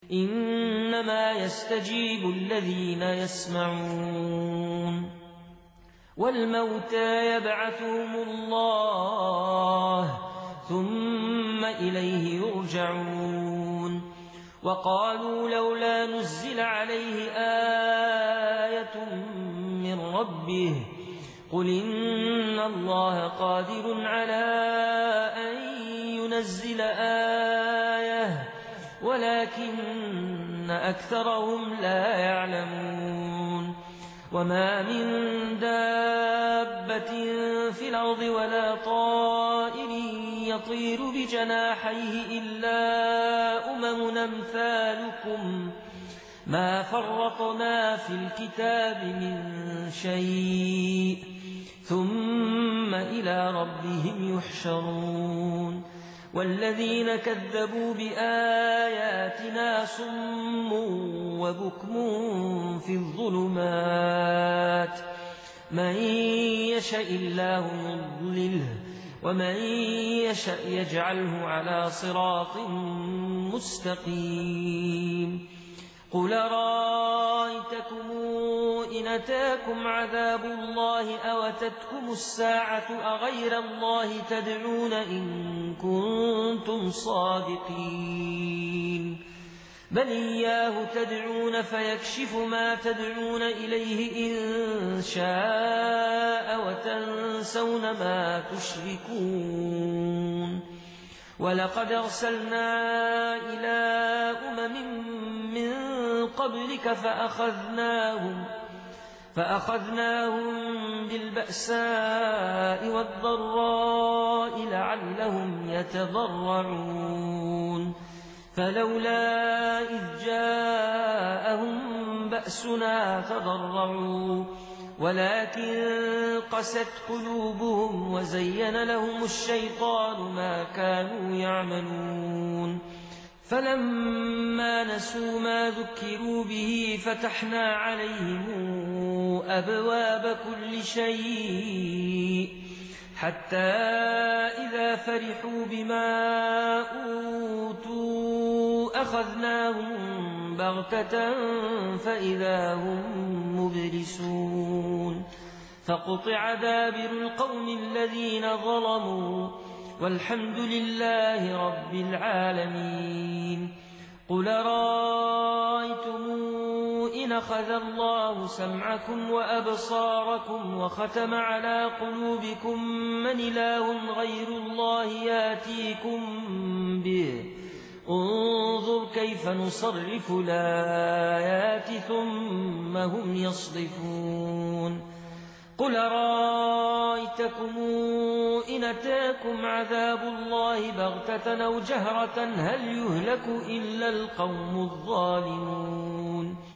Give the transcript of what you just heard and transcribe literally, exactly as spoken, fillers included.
إنما يستجيب الذين يسمعون والموتى يبعثهم الله ثم إليه يرجعون وقالوا لولا نزل عليه آية من ربه قل إن الله قادر على أن ينزل آية ولكن أكثرهم لا يعلمون وما من دابة في الأرض ولا طائر يطير بجناحيه إلا أمم أمثالكم ما فرطنا في الكتاب من شيء ثم إلى ربهم يحشرون والذين كذبوا بآياتنا صم وبكم في الظلمات من يشاء الله يضلله ومن يشاء يجعله على صراط مستقيم قل رأيتكم إن أتاكم عذاب الله أو أتتكم الساعة أغير الله تدعون إن كنتم صادقين بل إياه تدعون فيكشف ما تدعون إليه إن شاء وتنسون ما تشركون ولقد أرسلنا إلى أمم من قبلك فأخذناهم فأخذناهم بالبأساء والضراء لعلهم يتضرعون فلولا إذ جاءهم بأسنا تضرعوا ولكن قست قلوبهم وزين لهم الشيطان ما كانوا يعملون فلما نسوا ما ذكروا به فتحنا عليهم أبواب كل شيء حتى إذا فرحوا بما أوتوا أخذناهم بغتة فإذا هم مبلسون فقطع دابر القوم الذين ظلموا والحمد لله رب العالمين قل رأيتم إن أخذ الله سمعكم وأبصاركم وختم على قلوبكم من إله غير الله ياتيكم به انظر كيف نصرف الآيات ثم هم يصدفون قل رأيتكم إن أتاكم عذاب الله بغتة أو جهرة هل يهلك إلا القوم الظالمون